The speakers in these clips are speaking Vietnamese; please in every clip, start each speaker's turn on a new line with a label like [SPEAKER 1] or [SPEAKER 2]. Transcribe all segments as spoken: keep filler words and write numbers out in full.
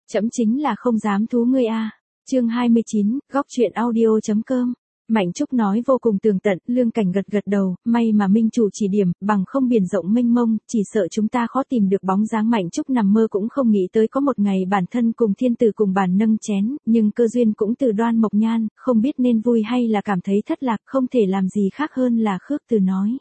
[SPEAKER 1] Trẫm chính là không dám thú ngươi a. Chương hai mươi chín, góc truyện audio chấm com. Mạnh Trúc nói vô cùng tường tận, Lương Cảnh gật gật đầu, may mà minh chủ chỉ điểm, bằng không biển rộng mênh mông, chỉ sợ chúng ta khó tìm được bóng dáng. Mạnh Trúc nằm mơ cũng không nghĩ tới có một ngày bản thân cùng thiên tử cùng bàn nâng chén, nhưng cơ duyên cũng từ Đoan Mộc Nhan, không biết nên vui hay là cảm thấy thất lạc, không thể làm gì khác hơn là khước từ nói.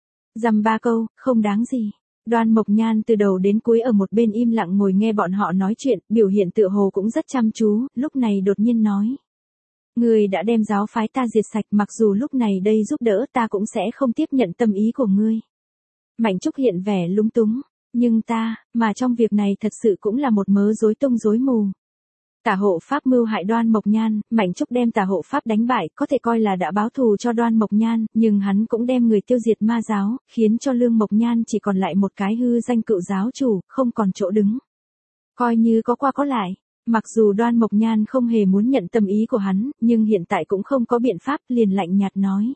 [SPEAKER 1] Dăm ba câu, không đáng gì. Đoan Mộc Nhan từ đầu đến cuối ở một bên im lặng ngồi nghe bọn họ nói chuyện, biểu hiện tựa hồ cũng rất chăm chú, lúc này đột nhiên nói. Ngươi đã đem giáo phái ta diệt sạch, mặc dù lúc này đây giúp đỡ ta cũng sẽ không tiếp nhận tâm ý của ngươi. Mạnh Trúc hiện vẻ lúng túng, nhưng ta, mà trong việc này thật sự cũng là một mớ rối tung rối mù. Tả hộ pháp mưu hại Đoan Mộc Nhan, Mạnh Trúc đem tả hộ pháp đánh bại, có thể coi là đã báo thù cho Đoan Mộc Nhan, nhưng hắn cũng đem người tiêu diệt ma giáo, khiến cho Lương Mộc Nhan chỉ còn lại một cái hư danh cựu giáo chủ, không còn chỗ đứng. Coi như có qua có lại. Mặc dù Đoan Mộc Nhan không hề muốn nhận tâm ý của hắn, nhưng hiện tại cũng không có biện pháp, liền lạnh nhạt nói.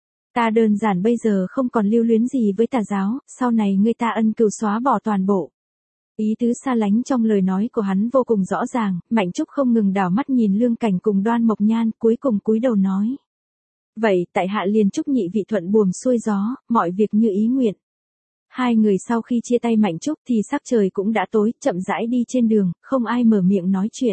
[SPEAKER 1] Ta đơn giản bây giờ không còn lưu luyến gì với tà giáo, sau này ngươi ta ân cừu xóa bỏ toàn bộ. Ý tứ xa lánh trong lời nói của hắn vô cùng rõ ràng, Mạnh Trúc không ngừng đảo mắt nhìn Lương Cảnh cùng Đoan Mộc Nhan, cuối cùng cúi đầu nói. Vậy, tại hạ liền chúc nhị vị thuận buồm xuôi gió, mọi việc như ý nguyện. Hai người sau khi chia tay Mạnh Trúc thì sắc trời cũng đã tối, chậm rãi đi trên đường, không ai mở miệng nói chuyện.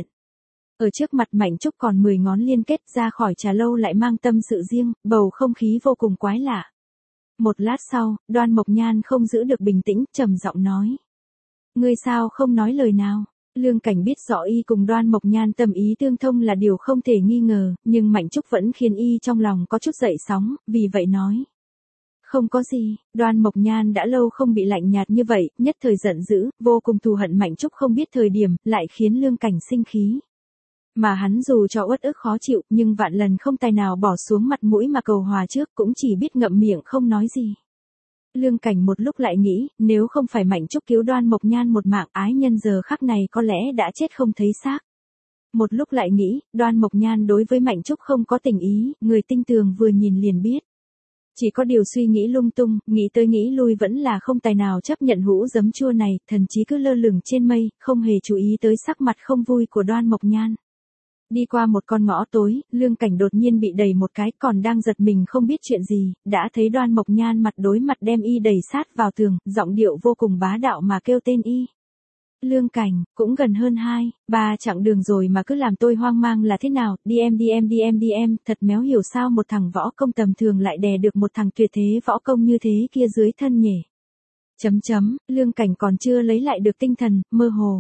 [SPEAKER 1] Ở trước mặt Mạnh Trúc còn mười ngón liên kết, ra khỏi trà lâu lại mang tâm sự riêng, bầu không khí vô cùng quái lạ. Một lát sau, Đoan Mộc Nhan không giữ được bình tĩnh, trầm giọng nói. Ngươi sao không nói lời nào? Lương Cảnh biết rõ y cùng Đoan Mộc Nhan tâm ý tương thông là điều không thể nghi ngờ, nhưng Mạnh Trúc vẫn khiến y trong lòng có chút dậy sóng, vì vậy nói. Không có gì, Đoan Mộc Nhan đã lâu không bị lạnh nhạt như vậy, nhất thời giận dữ, vô cùng thù hận Mạnh Trúc không biết thời điểm, lại khiến Lương Cảnh sinh khí. Mà hắn dù cho uất ức khó chịu, nhưng vạn lần không tài nào bỏ xuống mặt mũi mà cầu hòa trước, cũng chỉ biết ngậm miệng không nói gì. Lương Cảnh một lúc lại nghĩ, nếu không phải Mạnh Trúc cứu Đoan Mộc Nhan một mạng, ái nhân giờ khắc này có lẽ đã chết không thấy xác. Một lúc lại nghĩ, Đoan Mộc Nhan đối với Mạnh Trúc không có tình ý, người tinh tường vừa nhìn liền biết. Chỉ có điều suy nghĩ lung tung, nghĩ tới nghĩ lui vẫn là không tài nào chấp nhận hũ giấm chua này, thần chí cứ lơ lửng trên mây, không hề chú ý tới sắc mặt không vui của Đoan Mộc Nhan. Đi qua một con ngõ tối, Lương Cảnh đột nhiên bị đẩy một cái, còn đang giật mình không biết chuyện gì, đã thấy Đoan Mộc Nhan mặt đối mặt đem y đẩy sát vào tường, giọng điệu vô cùng bá đạo mà kêu tên y. Lương Cảnh, cũng gần hơn hai, ba chặng đường rồi mà cứ làm tôi hoang mang là thế nào, đi em đi em đi em đi em, thật méo hiểu sao một thằng võ công tầm thường lại đè được một thằng tuyệt thế võ công như thế kia dưới thân nhỉ. Chấm chấm, Lương Cảnh còn chưa lấy lại được tinh thần, mơ hồ.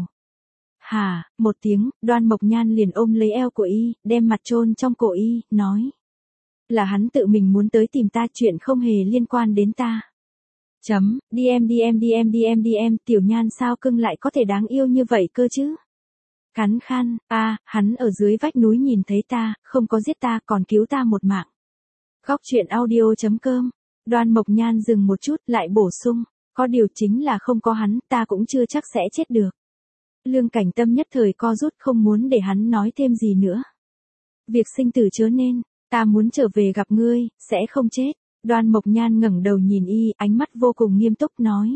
[SPEAKER 1] Hà, một tiếng, Đoan Mộc Nhan liền ôm lấy eo của y, đem mặt chôn trong cổ y, nói. Là hắn tự mình muốn tới tìm ta, chuyện không hề liên quan đến ta. Chấm, đi em đi em đi em đi em đi em, Tiểu Nhan sao cưng lại có thể đáng yêu như vậy cơ chứ? Cắn khan, a, à, hắn ở dưới vách núi nhìn thấy ta, không có giết ta, còn cứu ta một mạng. Góc truyện audio chấm com. Đoan Mộc Nhan dừng một chút, lại bổ sung, có điều chính là không có hắn, ta cũng chưa chắc sẽ chết được. Lương Cảnh tâm nhất thời co rút, không muốn để hắn nói thêm gì nữa. Việc sinh tử chớ nên, ta muốn trở về gặp ngươi, sẽ không chết. Đoan Mộc Nhan ngẩng đầu nhìn y, ánh mắt vô cùng nghiêm túc nói.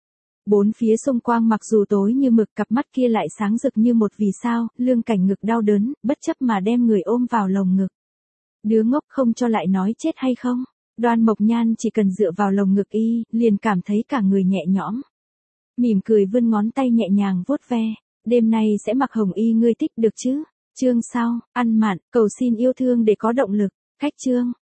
[SPEAKER 1] Bốn phía xung quanh mặc dù tối như mực, cặp mắt kia lại sáng rực như một vì sao, Lương Cảnh ngực đau đớn, bất chấp mà đem người ôm vào lồng ngực. Đứa ngốc không cho lại nói chết hay không? Đoan Mộc Nhan chỉ cần dựa vào lồng ngực y, liền cảm thấy cả người nhẹ nhõm. Mỉm cười vươn ngón tay nhẹ nhàng vuốt ve, đêm nay sẽ mặc hồng y ngươi thích được chứ? Chương sau, ăn mặn, cầu xin yêu thương để có động lực, cách chương.